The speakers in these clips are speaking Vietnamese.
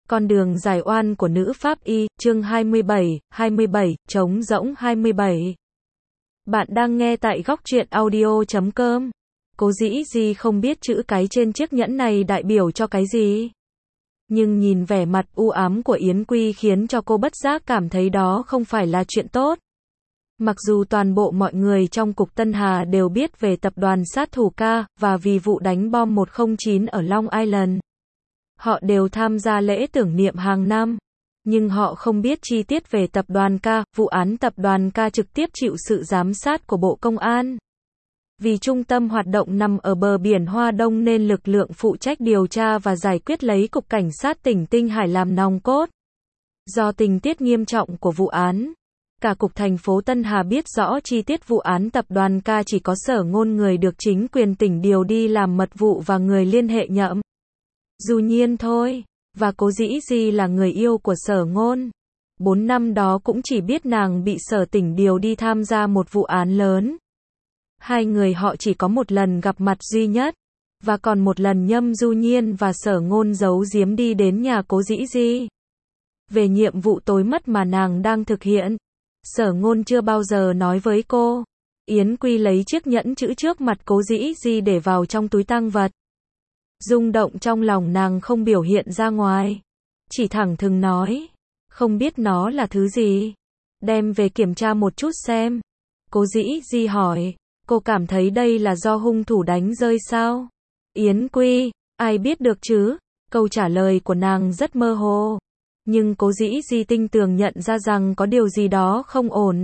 Con đường giải oan của nữ pháp y, chương 27, trống rỗng 27. Bạn đang nghe tại góc truyện audio.com. Cố dĩ gì không biết chữ cái trên chiếc nhẫn này đại biểu cho cái gì. Nhưng nhìn vẻ mặt u ám của Yến Quy khiến cho cô bất giác cảm thấy đó không phải là chuyện tốt. Mặc dù toàn bộ mọi người trong cục Tân Hà đều biết về tập đoàn sát thủ K, và vì vụ đánh bom 109 ở Long Island. Họ đều tham gia lễ tưởng niệm hàng năm. Nhưng họ không biết chi tiết về tập đoàn K, vụ án tập đoàn K trực tiếp chịu sự giám sát của Bộ Công an. Vì trung tâm hoạt động nằm ở bờ biển Hoa Đông nên lực lượng phụ trách điều tra và giải quyết lấy Cục Cảnh sát tỉnh Tinh Hải làm nòng cốt. Do tình tiết nghiêm trọng của vụ án, cả cục thành phố Tân Hà biết rõ chi tiết vụ án tập đoàn K, chỉ có Sở Ngôn người được chính quyền tỉnh điều đi làm mật vụ và người liên hệ nhậm Du Nhiên thôi, và Cố Dĩ Di là người yêu của Sở Ngôn. 4 năm đó cũng chỉ biết nàng bị Sở tỉnh điều đi tham gia một vụ án lớn. Hai người họ chỉ có một lần gặp mặt duy nhất, và còn một lần Nhâm Du Nhiên và Sở Ngôn giấu giếm đi đến nhà Cố Dĩ Di. Về nhiệm vụ tối mất mà nàng đang thực hiện, Sở Ngôn chưa bao giờ nói với cô. Yến Quy lấy chiếc nhẫn chữ trước mặt Cố Dĩ Di để vào trong túi tang vật. Rung động trong lòng nàng không biểu hiện ra ngoài, chỉ thẳng thừng nói, không biết nó là thứ gì, đem về kiểm tra một chút xem. Cố Dĩ Di hỏi, cô cảm thấy đây là do hung thủ đánh rơi sao? Yến Quy, ai biết được chứ? Câu trả lời của nàng rất mơ hồ, nhưng Cố Dĩ Di tinh tường nhận ra rằng có điều gì đó không ổn.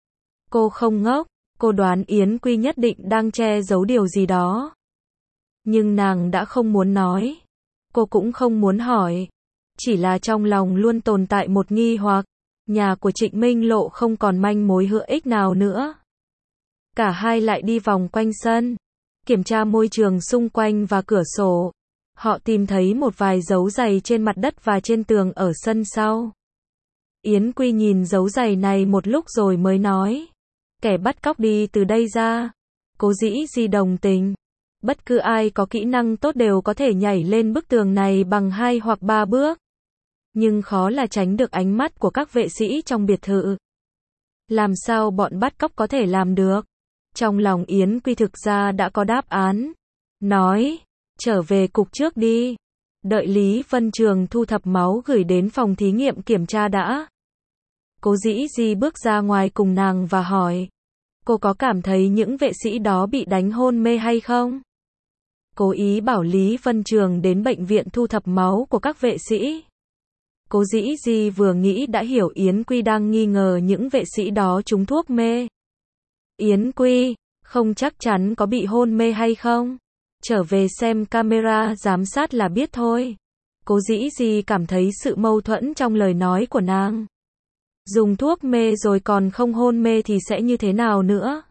Cô không ngốc, cô đoán Yến Quy nhất định đang che giấu điều gì đó. Nhưng nàng đã không muốn nói. Cô cũng không muốn hỏi. Chỉ là trong lòng luôn tồn tại một nghi hoặc. Nhà của Trịnh Minh Lộ không còn manh mối hữu ích nào nữa. Cả hai lại đi vòng quanh sân, kiểm tra môi trường xung quanh và cửa sổ. Họ tìm thấy một vài dấu giày trên mặt đất và trên tường ở sân sau. Yến Quy nhìn dấu giày này một lúc rồi mới nói, kẻ bắt cóc đi từ đây ra. Cố Dĩ Di đồng tình. Bất cứ ai có kỹ năng tốt đều có thể nhảy lên bức tường này bằng 2 hoặc 3 bước. Nhưng khó là tránh được ánh mắt của các vệ sĩ trong biệt thự. Làm sao bọn bắt cóc có thể làm được? Trong lòng Yến Quy thực ra đã có đáp án. Nói, trở về cục trước đi. Đợi Lý Vân Trường thu thập máu gửi đến phòng thí nghiệm kiểm tra đã. Cố Dĩ Di bước ra ngoài cùng nàng và hỏi, cô có cảm thấy những vệ sĩ đó bị đánh hôn mê hay không? Cố ý bảo Lý Vân Trường đến bệnh viện thu thập máu của các vệ sĩ. Cố Dĩ Di vừa nghĩ đã hiểu Yến Quy đang nghi ngờ những vệ sĩ đó trúng thuốc mê. Yến Quy, không chắc chắn có bị hôn mê hay không. Trở về xem camera giám sát là biết thôi. Cố Dĩ Di cảm thấy sự mâu thuẫn trong lời nói của nàng. Dùng thuốc mê rồi còn không hôn mê thì sẽ như thế nào nữa?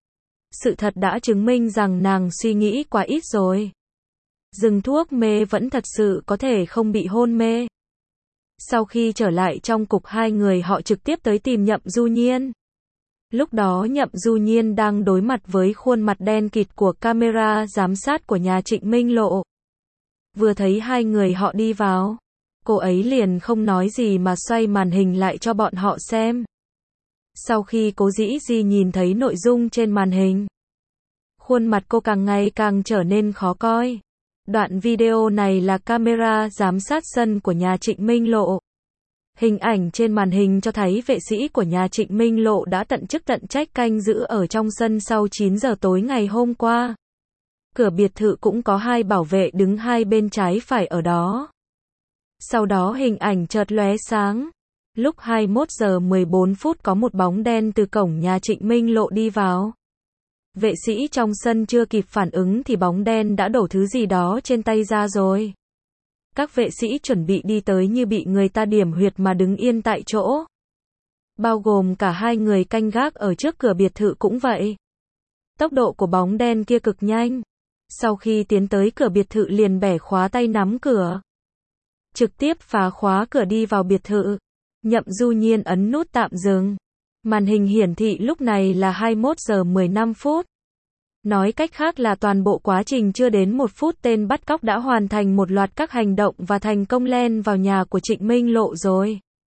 Sự thật đã chứng minh rằng nàng suy nghĩ quá ít rồi. Dừng thuốc mê vẫn thật sự có thể không bị hôn mê. Sau khi trở lại trong cục, hai người họ trực tiếp tới tìm Nhậm Du Nhiên. Lúc đó Nhậm Du Nhiên đang đối mặt với khuôn mặt đen kịt của camera giám sát của nhà Trịnh Minh Lộ. Vừa thấy hai người họ đi vào, cô ấy liền không nói gì mà xoay màn hình lại cho bọn họ xem. Sau khi Cố Dĩ Di nhìn thấy nội dung trên màn hình, khuôn mặt cô càng ngày càng trở nên khó coi. Đoạn video này là camera giám sát sân của nhà Trịnh Minh Lộ. Hình ảnh trên màn hình cho thấy vệ sĩ của nhà Trịnh Minh Lộ đã tận chức tận trách canh giữ ở trong sân sau 9 giờ tối ngày hôm qua. Cửa biệt thự cũng có 2 bảo vệ đứng hai bên trái phải ở đó. Sau đó hình ảnh chợt lóe sáng. Lúc 21 giờ 14 phút có một bóng đen từ cổng nhà Trịnh Minh Lộ đi vào. Vệ sĩ trong sân chưa kịp phản ứng thì bóng đen đã đổ thứ gì đó trên tay ra rồi. Các vệ sĩ chuẩn bị đi tới như bị người ta điểm huyệt mà đứng yên tại chỗ. Bao gồm cả hai người canh gác ở trước cửa biệt thự cũng vậy. Tốc độ của bóng đen kia cực nhanh. Sau khi tiến tới cửa biệt thự liền bẻ khóa tay nắm cửa. Trực tiếp phá khóa cửa đi vào biệt thự. Nhậm Du Nhiên ấn nút tạm dừng. Màn hình hiển thị lúc này là 21 giờ 15 phút. Nói cách khác là toàn bộ quá trình chưa đến 1 phút tên bắt cóc đã hoàn thành một loạt các hành động và thành công len vào nhà của Trịnh Minh Lộ rồi.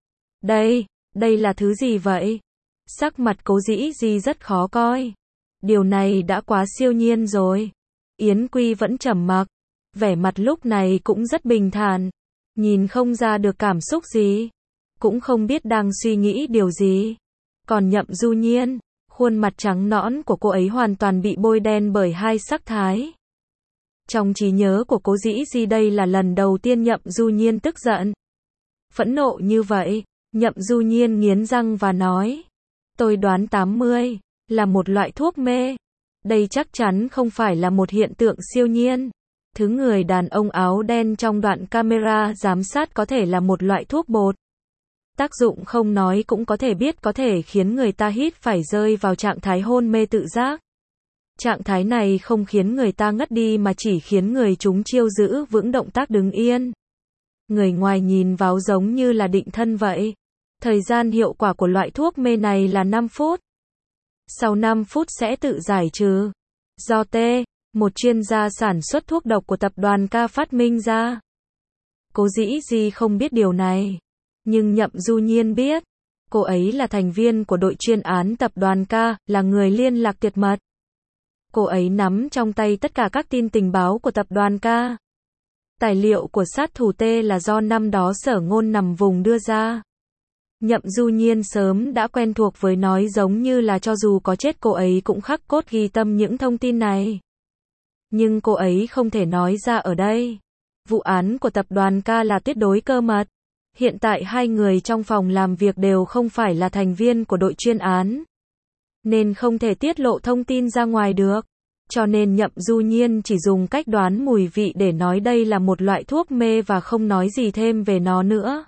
Đây là thứ gì vậy? Sắc mặt Cố Dĩ Di rất khó coi. Điều này đã quá siêu nhiên rồi. Yến Quy vẫn trầm mặc. Vẻ mặt lúc này cũng rất bình thản. Nhìn không ra được cảm xúc gì. Cũng không biết đang suy nghĩ điều gì. Còn Nhậm Du Nhiên, khuôn mặt trắng nõn của cô ấy hoàn toàn bị bôi đen bởi hai sắc thái. Trong trí nhớ của Cố Dĩ Di đây là lần đầu tiên Nhậm Du Nhiên tức giận. Phẫn nộ như vậy, Nhậm Du Nhiên nghiến răng và nói. Tôi đoán 80 là một loại thuốc mê. Đây chắc chắn không phải là một hiện tượng siêu nhiên. Thứ người đàn ông áo đen trong đoạn camera giám sát có thể là một loại thuốc bột. Tác dụng không nói cũng có thể biết có thể khiến người ta hít phải rơi vào trạng thái hôn mê tự giác. Trạng thái này không khiến người ta ngất đi mà chỉ khiến người chúng chiêu giữ vững động tác đứng yên. Người ngoài nhìn vào giống như là định thân vậy. Thời gian hiệu quả của loại thuốc mê này là 5 phút. Sau 5 phút sẽ tự giải trừ. Do T, một chuyên gia sản xuất thuốc độc của tập đoàn K phát minh ra. Cố Dĩ Di không biết điều này. Nhưng Nhậm Du Nhiên biết. Cô ấy là thành viên của đội chuyên án tập đoàn K, là người liên lạc tuyệt mật. Cô ấy nắm trong tay tất cả các tin tình báo của tập đoàn K. Tài liệu của sát thủ T là do năm đó Sở Ngôn nằm vùng đưa ra. Nhậm Du Nhiên sớm đã quen thuộc với nói giống như là cho dù có chết cô ấy cũng khắc cốt ghi tâm những thông tin này. Nhưng cô ấy không thể nói ra ở đây. Vụ án của tập đoàn K là tuyệt đối cơ mật. Hiện tại hai người trong phòng làm việc đều không phải là thành viên của đội chuyên án. Nên không thể tiết lộ thông tin ra ngoài được. Cho nên Nhậm Du Nhiên chỉ dùng cách đoán mùi vị để nói đây là một loại thuốc mê và không nói gì thêm về nó nữa.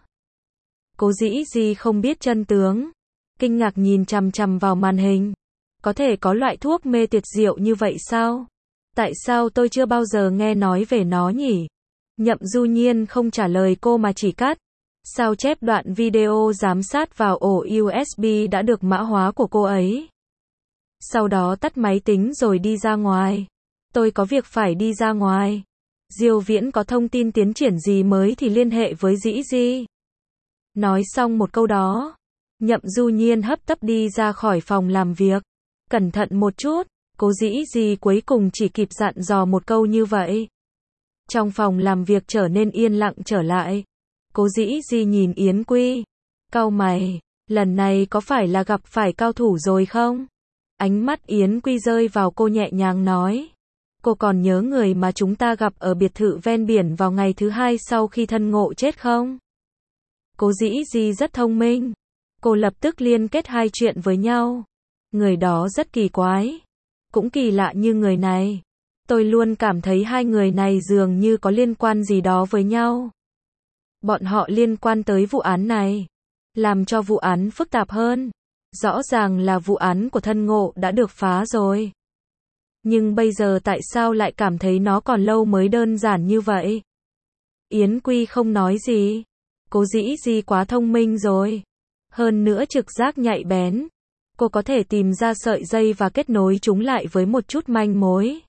Cố Dĩ Di không biết chân tướng. Kinh ngạc nhìn chằm chằm vào màn hình. Có thể có loại thuốc mê tuyệt diệu như vậy sao? Tại sao tôi chưa bao giờ nghe nói về nó nhỉ? Nhậm Du Nhiên không trả lời cô mà chỉ cắt. Sao chép đoạn video giám sát vào ổ USB đã được mã hóa của cô ấy. Sau đó tắt máy tính rồi đi ra ngoài. Tôi có việc phải đi ra ngoài. Diêu Viễn có thông tin tiến triển gì mới thì liên hệ với Dĩ Di. Nói xong một câu đó, Nhậm Du Nhiên hấp tấp đi ra khỏi phòng làm việc. Cẩn thận một chút, Cố Dĩ Di cuối cùng chỉ kịp dặn dò một câu như vậy. Trong phòng làm việc trở nên yên lặng trở lại. Cố Dĩ Di nhìn Yến Quy. Cau mày, lần này có phải là gặp phải cao thủ rồi không? Ánh mắt Yến Quy rơi vào cô nhẹ nhàng nói. Cô còn nhớ người mà chúng ta gặp ở biệt thự ven biển vào ngày thứ 2 sau khi thân ngộ chết không? Cố Dĩ Di rất thông minh. Cô lập tức liên kết hai chuyện với nhau. Người đó rất kỳ quái. Cũng kỳ lạ như người này. Tôi luôn cảm thấy hai người này dường như có liên quan gì đó với nhau. Bọn họ liên quan tới vụ án này. Làm cho vụ án phức tạp hơn. Rõ ràng là vụ án của thân ngộ đã được phá rồi. Nhưng bây giờ tại sao lại cảm thấy nó còn lâu mới đơn giản như vậy? Yến Quy không nói gì. Cố Dĩ Di quá thông minh rồi. Hơn nữa trực giác nhạy bén. Cô có thể tìm ra sợi dây và kết nối chúng lại với một chút manh mối.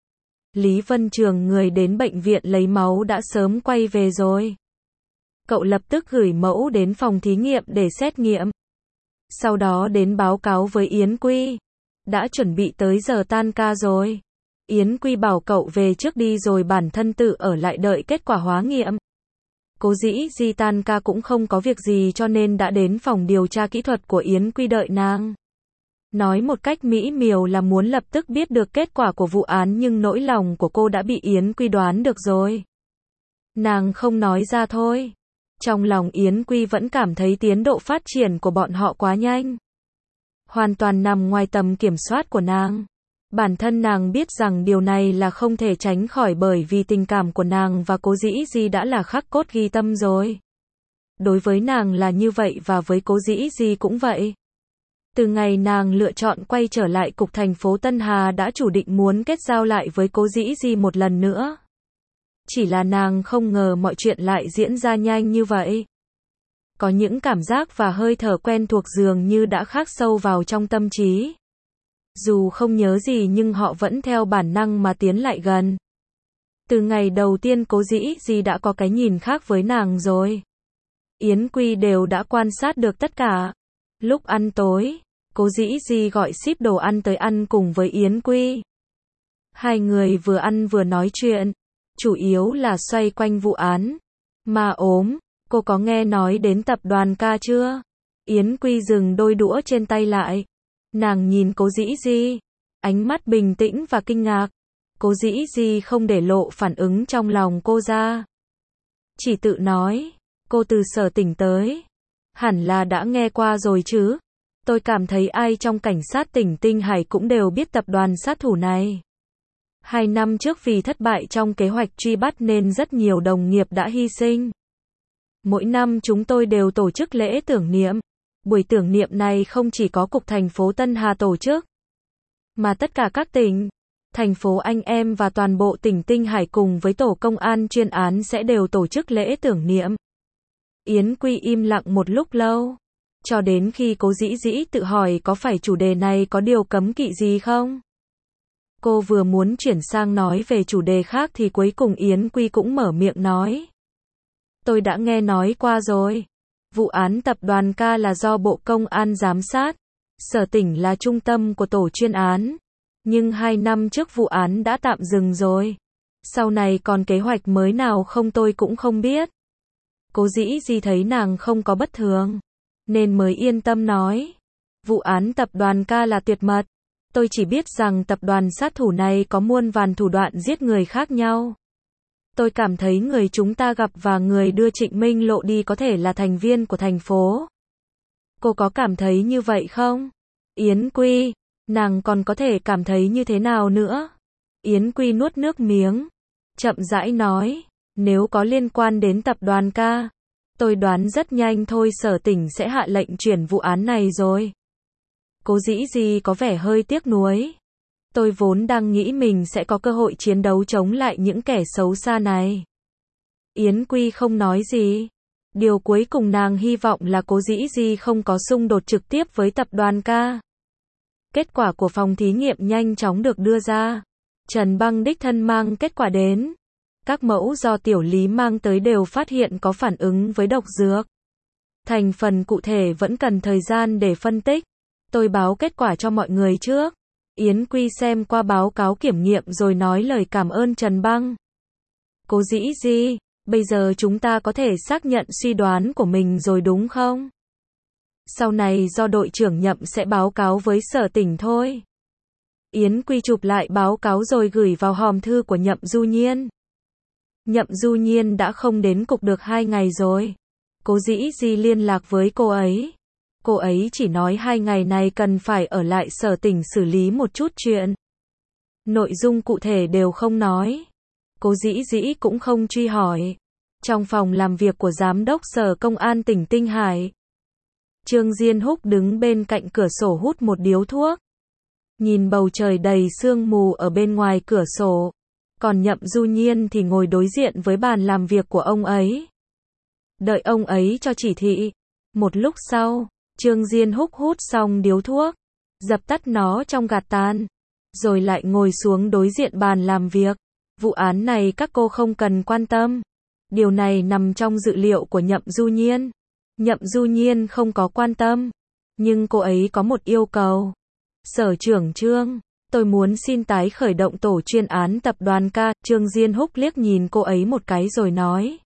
Lý Vân Trường người đến bệnh viện lấy máu đã sớm quay về rồi. Cậu lập tức gửi mẫu đến phòng thí nghiệm để xét nghiệm. Sau đó đến báo cáo với Yến Quy. Đã chuẩn bị tới giờ tan ca rồi. Yến Quy bảo cậu về trước đi rồi bản thân tự ở lại đợi kết quả hóa nghiệm. Cố Dĩ Di tan ca cũng không có việc gì cho nên đã đến phòng điều tra kỹ thuật của Yến Quy đợi nàng. Nói một cách mỹ miều là muốn lập tức biết được kết quả của vụ án nhưng nỗi lòng của cô đã bị Yến Quy đoán được rồi. Nàng không nói ra thôi. Trong lòng Yến Quy vẫn cảm thấy tiến độ phát triển của bọn họ quá nhanh. Hoàn toàn nằm ngoài tầm kiểm soát của nàng. Bản thân nàng biết rằng điều này là không thể tránh khỏi bởi vì tình cảm của nàng và Cố Dĩ Di đã là khắc cốt ghi tâm rồi. Đối với nàng là như vậy và với Cố Dĩ Di cũng vậy. Từ ngày nàng lựa chọn quay trở lại cục thành phố Tân Hà đã chủ định muốn kết giao lại với Cố Dĩ Di một lần nữa. Chỉ là nàng không ngờ mọi chuyện lại diễn ra nhanh như vậy. Có những cảm giác và hơi thở quen thuộc dường như đã khắc sâu vào trong tâm trí. Dù không nhớ gì nhưng họ vẫn theo bản năng mà tiến lại gần. Từ ngày đầu tiên Cố Dĩ Di đã có cái nhìn khác với nàng rồi. Yến Quy đều đã quan sát được tất cả. Lúc ăn tối, Cố Dĩ Di gọi ship đồ ăn tới ăn cùng với Yến Quy. Hai người vừa ăn vừa nói chuyện, chủ yếu là xoay quanh vụ án. Mà ốm, cô có nghe nói đến tập đoàn K chưa? Yến Quy dừng đôi đũa trên tay lại. Nàng nhìn Cố Dĩ Di, ánh mắt bình tĩnh và kinh ngạc. Cố Dĩ Di không để lộ phản ứng trong lòng cô ra. Chỉ tự nói, cô từ Sở Tỉnh tới. Hẳn là đã nghe qua rồi chứ. Tôi cảm thấy ai trong cảnh sát tỉnh Tinh Hải cũng đều biết tập đoàn sát thủ này. 2 năm trước vì thất bại trong kế hoạch truy bắt nên rất nhiều đồng nghiệp đã hy sinh. Mỗi năm chúng tôi đều tổ chức lễ tưởng niệm. Buổi tưởng niệm này không chỉ có Cục thành phố Tân Hà tổ chức, mà tất cả các tỉnh, thành phố anh em và toàn bộ tỉnh Tinh Hải cùng với tổ công an chuyên án sẽ đều tổ chức lễ tưởng niệm. Yến Quy im lặng một lúc lâu, cho đến khi Cố Dĩ Dĩ tự hỏi có phải chủ đề này có điều cấm kỵ gì không? Cô vừa muốn chuyển sang nói về chủ đề khác thì cuối cùng Yến Quy cũng mở miệng nói. Tôi đã nghe nói qua rồi. Vụ án tập đoàn K là do Bộ Công an giám sát. Sở Tỉnh là trung tâm của tổ chuyên án. Nhưng 2 năm trước vụ án đã tạm dừng rồi. Sau này còn kế hoạch mới nào không tôi cũng không biết. Cố Dĩ Di thấy nàng không có bất thường, nên mới yên tâm nói. Vụ án tập đoàn K là tuyệt mật. Tôi chỉ biết rằng tập đoàn sát thủ này có muôn vàn thủ đoạn giết người khác nhau. Tôi cảm thấy người chúng ta gặp và người đưa Trịnh Minh Lộ đi có thể là thành viên của thành phố. Cô có cảm thấy như vậy không? Yến Quy, nàng còn có thể cảm thấy như thế nào nữa? Yến Quy nuốt nước miếng, chậm rãi nói, nếu có liên quan đến tập đoàn K, tôi đoán rất nhanh thôi Sở Tỉnh sẽ hạ lệnh chuyển vụ án này rồi. Cố Dĩ Di có vẻ hơi tiếc nuối. Tôi vốn đang nghĩ mình sẽ có cơ hội chiến đấu chống lại những kẻ xấu xa này. Yến Quy không nói gì. Điều cuối cùng nàng hy vọng là Cố Dĩ Di không có xung đột trực tiếp với tập đoàn K. Kết quả của phòng thí nghiệm nhanh chóng được đưa ra. Trần Băng đích thân mang kết quả đến. Các mẫu do Tiểu Lý mang tới đều phát hiện có phản ứng với độc dược. Thành phần cụ thể vẫn cần thời gian để phân tích. Tôi báo kết quả cho mọi người trước. Yến Quy xem qua báo cáo kiểm nghiệm rồi nói lời cảm ơn Trần Băng. Cố Dĩ Di, bây giờ chúng ta có thể xác nhận suy đoán của mình rồi đúng không? Sau này do đội trưởng Nhậm sẽ báo cáo với Sở Tỉnh thôi. Yến Quy chụp lại báo cáo rồi gửi vào hòm thư của Nhậm Du Nhiên. Nhậm Du Nhiên đã không đến cục được 2 ngày rồi. Cố Dĩ Di liên lạc với cô ấy. Cô ấy chỉ nói 2 ngày này cần phải ở lại Sở Tỉnh xử lý một chút chuyện. Nội dung cụ thể đều không nói. Cố Dĩ Dĩ cũng không truy hỏi. Trong phòng làm việc của Giám đốc Sở Công an tỉnh Tinh Hải, Trương Diên Húc đứng bên cạnh cửa sổ hút một điếu thuốc. Nhìn bầu trời đầy sương mù ở bên ngoài cửa sổ. Còn Nhậm Du Nhiên thì ngồi đối diện với bàn làm việc của ông ấy. Đợi ông ấy cho chỉ thị. Một lúc sau, Trương Diên Húc hút xong điếu thuốc, dập tắt nó trong gạt tàn, rồi lại ngồi xuống đối diện bàn làm việc. Vụ án này các cô không cần quan tâm. Điều này nằm trong dự liệu của Nhậm Du Nhiên. Nhậm Du Nhiên không có quan tâm, nhưng cô ấy có một yêu cầu. Sở trưởng Trương, tôi muốn xin tái khởi động tổ chuyên án tập đoàn K. Trương Diên Húc liếc nhìn cô ấy một cái rồi nói.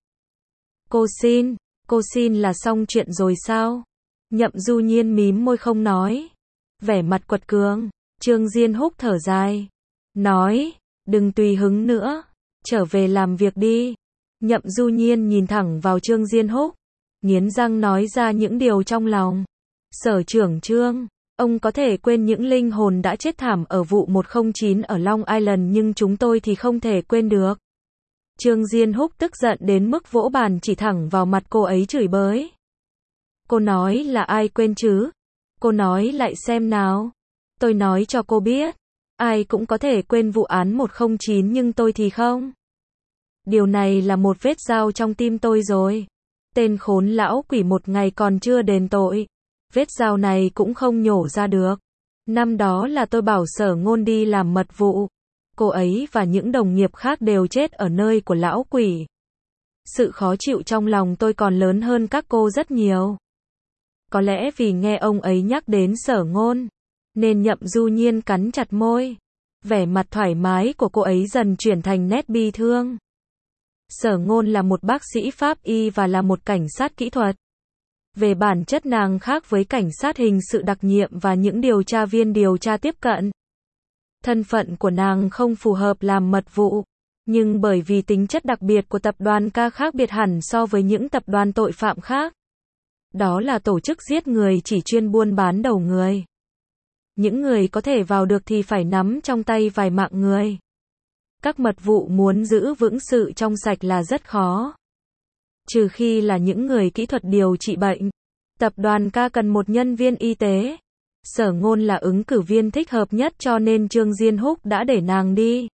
Cô xin là xong chuyện rồi sao? Nhậm Du Nhiên mím môi không nói. Vẻ mặt quật cường. Trương Diên Húc thở dài. Nói, đừng tùy hứng nữa. Trở về làm việc đi. Nhậm Du Nhiên nhìn thẳng vào Trương Diên Húc. Nghiến răng nói ra những điều trong lòng. Sở trưởng Trương, ông có thể quên những linh hồn đã chết thảm ở vụ 109 ở Long Island nhưng chúng tôi thì không thể quên được. Trương Diên Húc tức giận đến mức vỗ bàn chỉ thẳng vào mặt cô ấy chửi bới. Cô nói là ai quên chứ? Cô nói lại xem nào. Tôi nói cho cô biết. Ai cũng có thể quên vụ án 109 nhưng tôi thì không. Điều này là một vết dao trong tim tôi rồi. Tên khốn lão quỷ một ngày còn chưa đền tội. Vết dao này cũng không nhổ ra được. Năm đó là tôi bảo Sở Ngôn đi làm mật vụ. Cô ấy và những đồng nghiệp khác đều chết ở nơi của lão quỷ. Sự khó chịu trong lòng tôi còn lớn hơn các cô rất nhiều. Có lẽ vì nghe ông ấy nhắc đến Sở Ngôn, nên Nhậm Du Nhiên cắn chặt môi. Vẻ mặt thoải mái của cô ấy dần chuyển thành nét bi thương. Sở Ngôn là một bác sĩ pháp y và là một cảnh sát kỹ thuật. Về bản chất nàng khác với cảnh sát hình sự đặc nhiệm và những điều tra viên điều tra tiếp cận. Thân phận của nàng không phù hợp làm mật vụ, nhưng bởi vì tính chất đặc biệt của tập đoàn K khác biệt hẳn so với những tập đoàn tội phạm khác. Đó là tổ chức giết người chỉ chuyên buôn bán đầu người. Những người có thể vào được thì phải nắm trong tay vài mạng người. Các mật vụ muốn giữ vững sự trong sạch là rất khó. Trừ khi là những người kỹ thuật điều trị bệnh. Tập đoàn K cần một nhân viên y tế. Sở Ngôn là ứng cử viên thích hợp nhất cho nên Trương Diên Húc đã để nàng đi.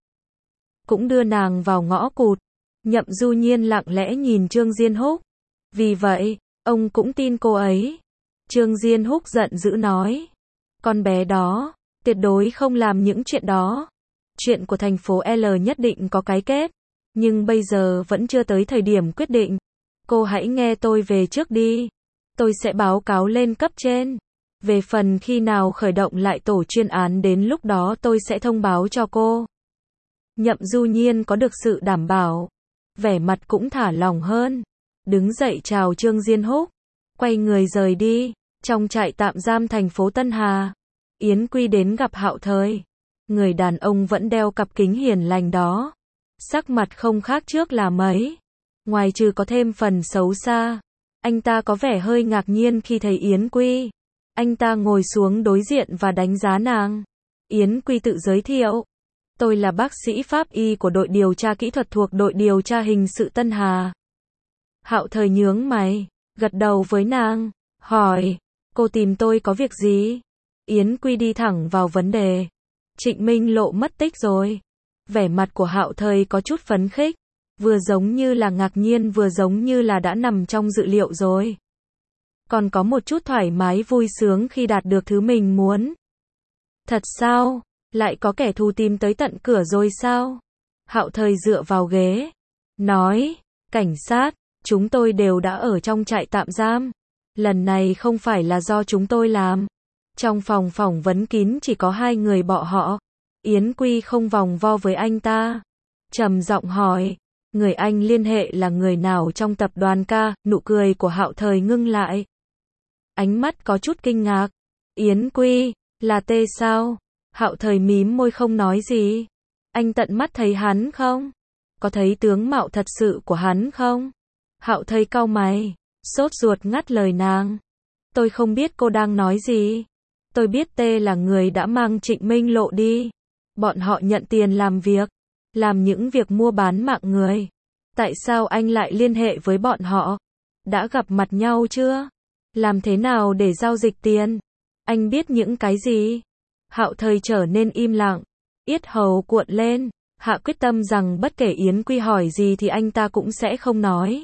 Cũng đưa nàng vào ngõ cụt. Nhậm Du Nhiên lặng lẽ nhìn Trương Diên Húc. Vì vậy, ông cũng tin cô ấy. Trương Diên Húc giận dữ nói. Con bé đó, tuyệt đối không làm những chuyện đó. Chuyện của thành phố L nhất định có cái kết. Nhưng bây giờ vẫn chưa tới thời điểm quyết định. Cô hãy nghe tôi về trước đi. Tôi sẽ báo cáo lên cấp trên. Về phần khi nào khởi động lại tổ chuyên án đến lúc đó tôi sẽ thông báo cho cô. Nhậm Du Nhiên có được sự đảm bảo. Vẻ mặt cũng thả lỏng hơn. Đứng dậy chào Trương Diên Húc. Quay người rời đi. Trong trại tạm giam thành phố Tân Hà. Yến Quy đến gặp Hạo Thời. Người đàn ông vẫn đeo cặp kính hiền lành đó. Sắc mặt không khác trước là mấy. Ngoài trừ có thêm phần xấu xa. Anh ta có vẻ hơi ngạc nhiên khi thấy Yến Quy. Anh ta ngồi xuống đối diện và đánh giá nàng. Yến Quy tự giới thiệu. Tôi là bác sĩ pháp y của đội điều tra kỹ thuật thuộc đội điều tra hình sự Tân Hà. Hạo Thời nhướng mày, gật đầu với nàng, hỏi, cô tìm tôi có việc gì? Yến Quy đi thẳng vào vấn đề. Trịnh Minh Lộ mất tích rồi. Vẻ mặt của Hạo Thời có chút phấn khích, vừa giống như là ngạc nhiên vừa giống như là đã nằm trong dự liệu rồi. Còn có một chút thoải mái vui sướng khi đạt được thứ mình muốn. Thật sao? Lại có kẻ thù tìm tới tận cửa rồi sao? Hạo Thời dựa vào ghế, nói, cảnh sát, chúng tôi đều đã ở trong trại tạm giam. Lần này không phải là do chúng tôi làm. Trong phòng phỏng vấn kín chỉ có 2 người bọn họ. Yến Quy không vòng vo với anh ta. Trầm giọng hỏi, người anh liên hệ là người nào trong tập đoàn K? Nụ cười của Hạo Thời ngưng lại. Ánh mắt có chút kinh ngạc. Yến Quy, là T sao? Hạo Thời mím môi không nói gì. Anh tận mắt thấy hắn không? Có thấy tướng mạo thật sự của hắn không? Hạo Thời cau mày, sốt ruột ngắt lời nàng. Tôi không biết cô đang nói gì. Tôi biết T là người đã mang Trịnh Minh Lộ đi. Bọn họ nhận tiền làm việc, làm những việc mua bán mạng người. Tại sao anh lại liên hệ với bọn họ? Đã gặp mặt nhau chưa? Làm thế nào để giao dịch tiền? Anh biết những cái gì? Hạo Thời trở nên im lặng, yết hầu cuộn lên, hạ quyết tâm rằng bất kể Yến Quy hỏi gì thì anh ta cũng sẽ không nói.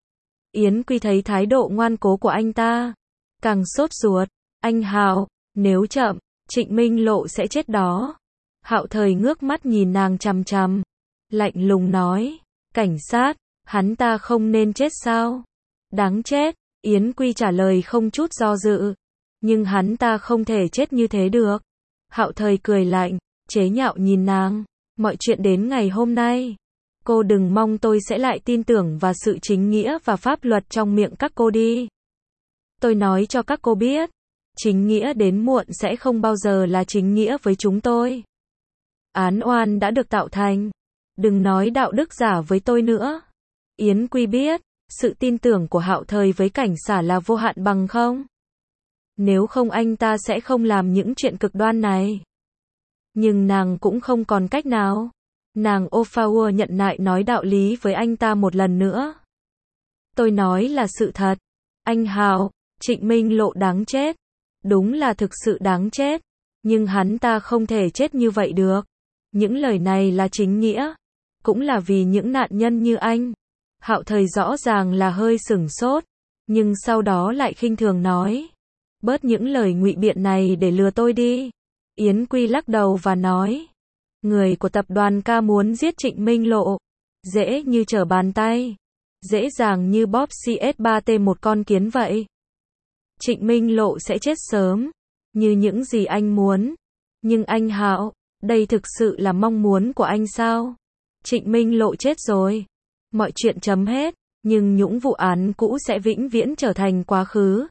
Yến Quy thấy thái độ ngoan cố của anh ta, càng sốt ruột. Anh Hạo, nếu chậm, Trịnh Minh Lộ sẽ chết đó. Hạo Thời ngước mắt nhìn nàng chằm chằm, lạnh lùng nói, cảnh sát, hắn ta không nên chết sao? Đáng chết, Yến Quy trả lời không chút do dự. Nhưng hắn ta không thể chết như thế được. Hạo Thời cười lạnh, chế nhạo nhìn nàng, mọi chuyện đến ngày hôm nay. Cô đừng mong tôi sẽ lại tin tưởng vào sự chính nghĩa và pháp luật trong miệng các cô đi. Tôi nói cho các cô biết, chính nghĩa đến muộn sẽ không bao giờ là chính nghĩa với chúng tôi. Án oan đã được tạo thành. Đừng nói đạo đức giả với tôi nữa. Yến Quy biết, sự tin tưởng của Hạo Thời với cảnh sát là vô hạn bằng không. Nếu không anh ta sẽ không làm những chuyện cực đoan này. Nhưng nàng cũng không còn cách nào. Nàng Ofawa nhận nại nói đạo lý với anh ta một lần nữa. Tôi nói là sự thật. Anh Hạo, Trịnh Minh Lộ đáng chết. Đúng là thực sự đáng chết. Nhưng hắn ta không thể chết như vậy được. Những lời này là chính nghĩa. Cũng là vì những nạn nhân như anh. Hạo Thời rõ ràng là hơi sửng sốt. Nhưng sau đó lại khinh thường nói. Bớt những lời ngụy biện này để lừa tôi đi. Yến Quy lắc đầu và nói. Người của tập đoàn K muốn giết Trịnh Minh Lộ. Dễ như trở bàn tay. Dễ dàng như bóp CS3T một con kiến vậy. Trịnh Minh Lộ sẽ chết sớm. Như những gì anh muốn. Nhưng anh Hạo, đây thực sự là mong muốn của anh sao? Trịnh Minh Lộ chết rồi. Mọi chuyện chấm hết. Nhưng những vụ án cũ sẽ vĩnh viễn trở thành quá khứ.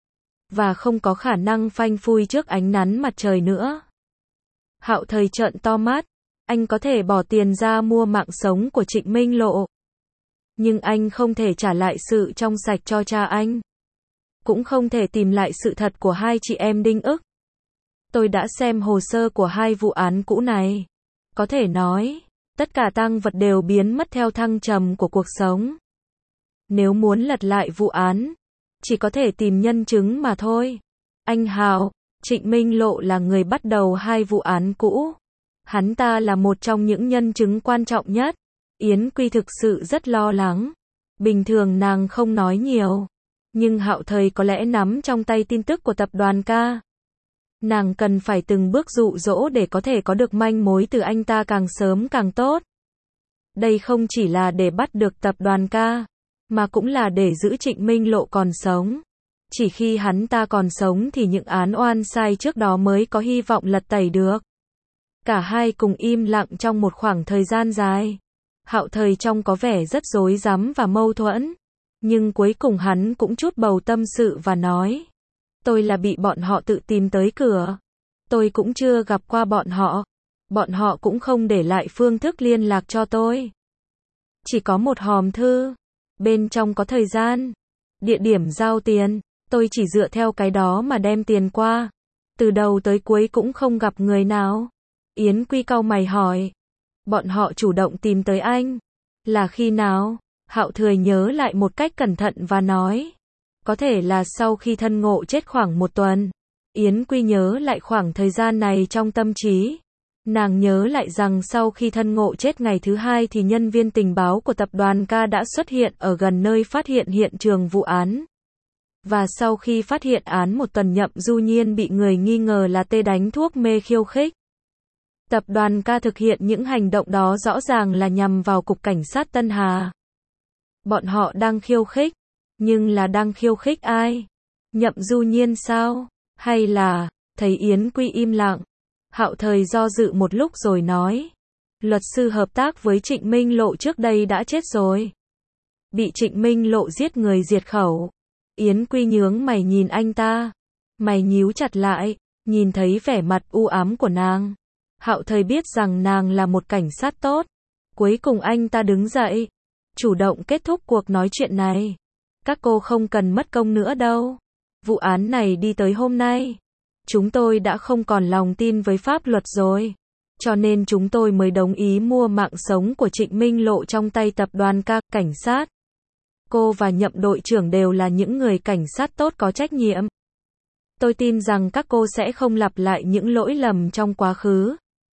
Và không có khả năng phanh phui trước ánh nắng mặt trời nữa. Hạo Thời trợn to mắt. Anh có thể bỏ tiền ra mua mạng sống của Trịnh Minh Lộ. Nhưng anh không thể trả lại sự trong sạch cho cha anh. Cũng không thể tìm lại sự thật của hai chị em Đinh Ức. Tôi đã xem hồ sơ của hai vụ án cũ này. Có thể nói, tất cả tang vật đều biến mất theo thăng trầm của cuộc sống. Nếu muốn lật lại vụ án, chỉ có thể tìm nhân chứng mà thôi. Anh Hạo, Trịnh Minh Lộ là người bắt đầu hai vụ án cũ. Hắn ta là một trong những nhân chứng quan trọng nhất. Yến Quy thực sự rất lo lắng. Bình thường nàng không nói nhiều. Nhưng Hạo Thời có lẽ nắm trong tay tin tức của tập đoàn K. Nàng cần phải từng bước dụ dỗ để có thể có được manh mối từ anh ta càng sớm càng tốt. Đây không chỉ là để bắt được tập đoàn K, mà cũng là để giữ Trịnh Minh Lộ còn sống. Chỉ khi hắn ta còn sống thì những án oan sai trước đó mới có hy vọng lật tẩy được. Cả hai cùng im lặng trong một khoảng thời gian dài. Hạo Thời trông có vẻ rất rối rắm và mâu thuẫn. Nhưng cuối cùng hắn cũng trút bầu tâm sự và nói. Tôi là bị bọn họ tự tìm tới cửa. Tôi cũng chưa gặp qua bọn họ. Bọn họ cũng không để lại phương thức liên lạc cho tôi. Chỉ có một hòm thư. Bên trong có thời gian, địa điểm giao tiền. Tôi chỉ dựa theo cái đó mà đem tiền qua. Từ đầu tới cuối cũng không gặp người nào. Yến Quy cau mày hỏi. Bọn họ chủ động tìm tới anh. Là khi nào? Hạo Thời nhớ lại một cách cẩn thận và nói. Có thể là sau khi thân ngộ chết khoảng một tuần. Yến Quy nhớ lại khoảng thời gian này trong tâm trí. Nàng nhớ lại rằng sau khi thân ngộ chết ngày thứ hai thì nhân viên tình báo của tập đoàn K đã xuất hiện ở gần nơi phát hiện hiện trường vụ án. Và sau khi phát hiện án một tuần Nhậm Du Nhiên bị người nghi ngờ là tê đánh thuốc mê khiêu khích. Tập đoàn K thực hiện những hành động đó rõ ràng là nhằm vào Cục Cảnh sát Tân Hà. Bọn họ đang khiêu khích. Nhưng là đang khiêu khích ai? Nhậm Du Nhiên sao? Hay là, thấy Yến Quy im lặng. Hạo Thời do dự một lúc rồi nói. Luật sư hợp tác với Trịnh Minh Lộ trước đây đã chết rồi. Bị Trịnh Minh Lộ giết người diệt khẩu. Yến Quy nhướng mày nhìn anh ta. Mày nhíu chặt lại, nhìn thấy vẻ mặt u ám của nàng. Hạo Thời biết rằng nàng là một cảnh sát tốt. Cuối cùng anh ta đứng dậy. Chủ động kết thúc cuộc nói chuyện này. Các cô không cần mất công nữa đâu. Vụ án này đi tới hôm nay. Chúng tôi đã không còn lòng tin với pháp luật rồi. Cho nên chúng tôi mới đồng ý mua mạng sống của Trịnh Minh Lộ trong tay tập đoàn K, cảnh sát. Cô và Nhậm đội trưởng đều là những người cảnh sát tốt có trách nhiệm. Tôi tin rằng các cô sẽ không lặp lại những lỗi lầm trong quá khứ.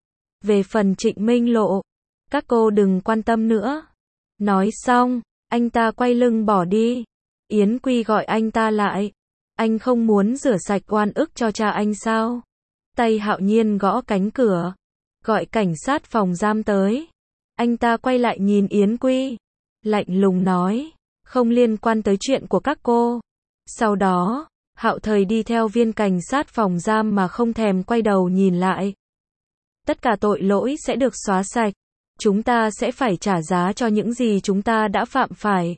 Về phần Trịnh Minh Lộ, các cô đừng quan tâm nữa. Nói xong, anh ta quay lưng bỏ đi. Yến Quy gọi anh ta lại. Anh không muốn rửa sạch oan ức cho cha anh sao? Tay Hạo Nhiên gõ cánh cửa. Gọi cảnh sát phòng giam tới. Anh ta quay lại nhìn Yến Quy. Lạnh lùng nói. Không liên quan tới chuyện của các cô. Sau đó, Hạo Thời đi theo viên cảnh sát phòng giam mà không thèm quay đầu nhìn lại. Tất cả tội lỗi sẽ được xóa sạch. Chúng ta sẽ phải trả giá cho những gì chúng ta đã phạm phải.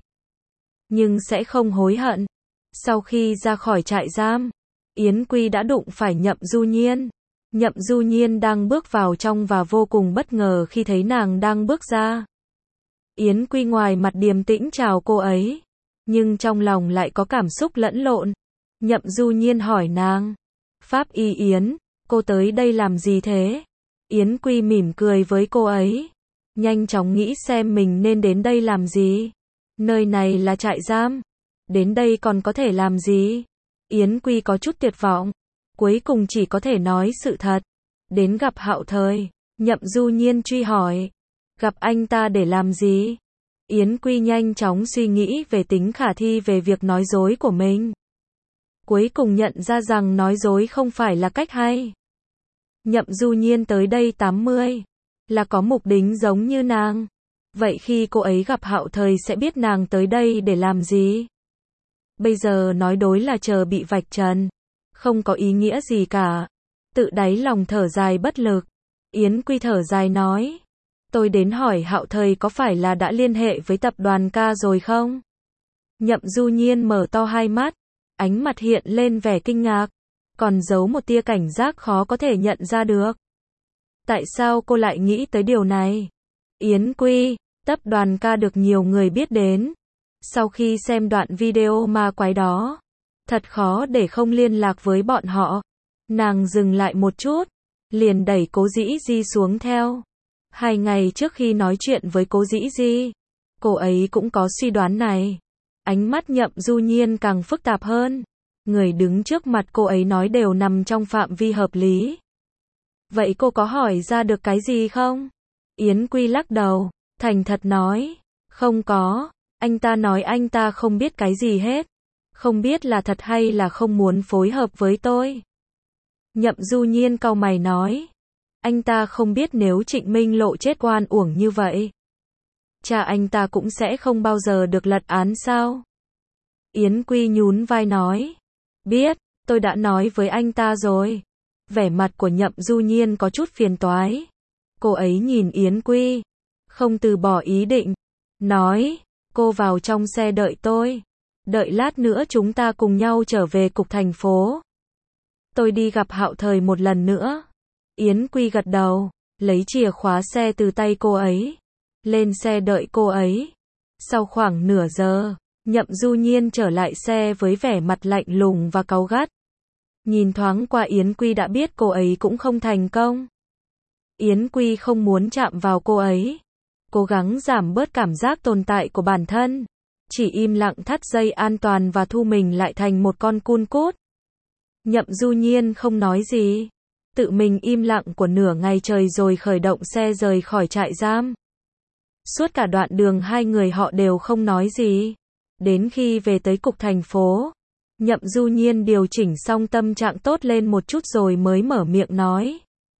Nhưng sẽ không hối hận. Sau khi ra khỏi trại giam, Yến Quy đã đụng phải Nhậm Du Nhiên. Nhậm Du Nhiên đang bước vào trong và vô cùng bất ngờ khi thấy nàng đang bước ra. Yến Quy ngoài mặt điềm tĩnh chào cô ấy, nhưng trong lòng lại có cảm xúc lẫn lộn. Nhậm Du Nhiên hỏi nàng. Pháp y Yến, cô tới đây làm gì thế? Yến Quy mỉm cười với cô ấy. Nhanh chóng nghĩ xem mình nên đến đây làm gì. Nơi này là trại giam. Đến đây còn có thể làm gì? Yến Quy có chút tuyệt vọng. Cuối cùng chỉ có thể nói sự thật. Đến gặp Hạo Thời. Nhậm Du Nhiên truy hỏi. Gặp anh ta để làm gì? Yến Quy nhanh chóng suy nghĩ về tính khả thi về việc nói dối của mình. Cuối cùng nhận ra rằng nói dối không phải là cách hay. Nhậm Du Nhiên tới đây 80, là có mục đích giống như nàng. Vậy khi cô ấy gặp Hạo Thời sẽ biết nàng tới đây để làm gì? Bây giờ nói đối là chờ bị vạch trần, không có ý nghĩa gì cả. Tự đáy lòng thở dài bất lực. Yến Quy thở dài nói, tôi đến hỏi Hạo Thời có phải là đã liên hệ với tập đoàn K rồi không? Nhậm Du Nhiên mở to hai mắt, ánh mặt hiện lên vẻ kinh ngạc, còn giấu một tia cảnh giác khó có thể nhận ra được. Tại sao cô lại nghĩ tới điều này? Yến Quy, tập đoàn K được nhiều người biết đến. Sau khi xem đoạn video ma quái đó, thật khó để không liên lạc với bọn họ. Nàng dừng lại một chút, liền đẩy Cố Dĩ Di xuống theo. 2 ngày trước khi nói chuyện với Cố Dĩ Di, cô ấy cũng có suy đoán này. Ánh mắt Nhậm Du Nhiên càng phức tạp hơn. Người đứng trước mặt cô ấy nói đều nằm trong phạm vi hợp lý. Vậy cô có hỏi ra được cái gì không? Yến Quy lắc đầu, thành thật nói, không có. Anh ta nói anh ta không biết cái gì hết. Không biết là thật hay là không muốn phối hợp với tôi. Nhậm Du Nhiên cau mày nói, anh ta không biết nếu Trịnh Minh Lộ chết oan uổng như vậy, cha anh ta cũng sẽ không bao giờ được lật án sao? Yến Quy nhún vai nói, biết, tôi đã nói với anh ta rồi. Vẻ mặt của Nhậm Du Nhiên có chút phiền toái. Cô ấy nhìn Yến Quy, không từ bỏ ý định, nói, cô vào trong xe đợi tôi. Đợi lát nữa chúng ta cùng nhau trở về cục thành phố. Tôi đi gặp Hạo Thời một lần nữa. Yến Quy gật đầu, lấy chìa khóa xe từ tay cô ấy. Lên xe đợi cô ấy. Sau khoảng nửa giờ, Nhậm Du Nhiên trở lại xe với vẻ mặt lạnh lùng và cáu gắt. Nhìn thoáng qua Yến Quy đã biết cô ấy cũng không thành công. Yến Quy không muốn chạm vào cô ấy. Cố gắng giảm bớt cảm giác tồn tại của bản thân. Chỉ im lặng thắt dây an toàn và thu mình lại thành một con cun cút. Nhậm Du Nhiên không nói gì. Tự mình im lặng của nửa ngày trời rồi khởi động xe rời khỏi trại giam. Suốt cả đoạn đường hai người họ đều không nói gì. Đến khi về tới cục thành phố, Nhậm Du Nhiên điều chỉnh xong tâm trạng tốt lên một chút rồi mới mở miệng nói.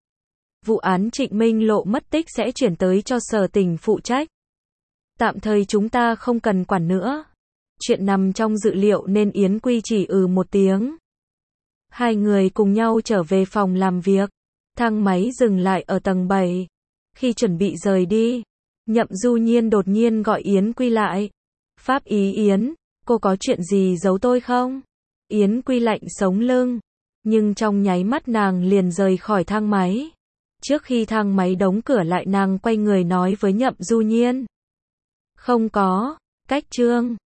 Vụ án Trịnh Minh Lộ mất tích sẽ chuyển tới cho sở tỉnh phụ trách. Tạm thời chúng ta không cần quản nữa. Chuyện nằm trong dự liệu nên Yến Quy chỉ một tiếng. Hai người cùng nhau trở về phòng làm việc. Thang máy dừng lại ở tầng 7. Khi chuẩn bị rời đi, Nhậm Du Nhiên đột nhiên gọi Yến Quy lại. Pháp ý Yến, cô có chuyện gì giấu tôi không? Yến Quy lạnh sống lưng, nhưng trong nháy mắt nàng liền rời khỏi thang máy. Trước khi thang máy đóng cửa lại nàng quay người nói với Nhậm Du Nhiên. Không có, cách chương.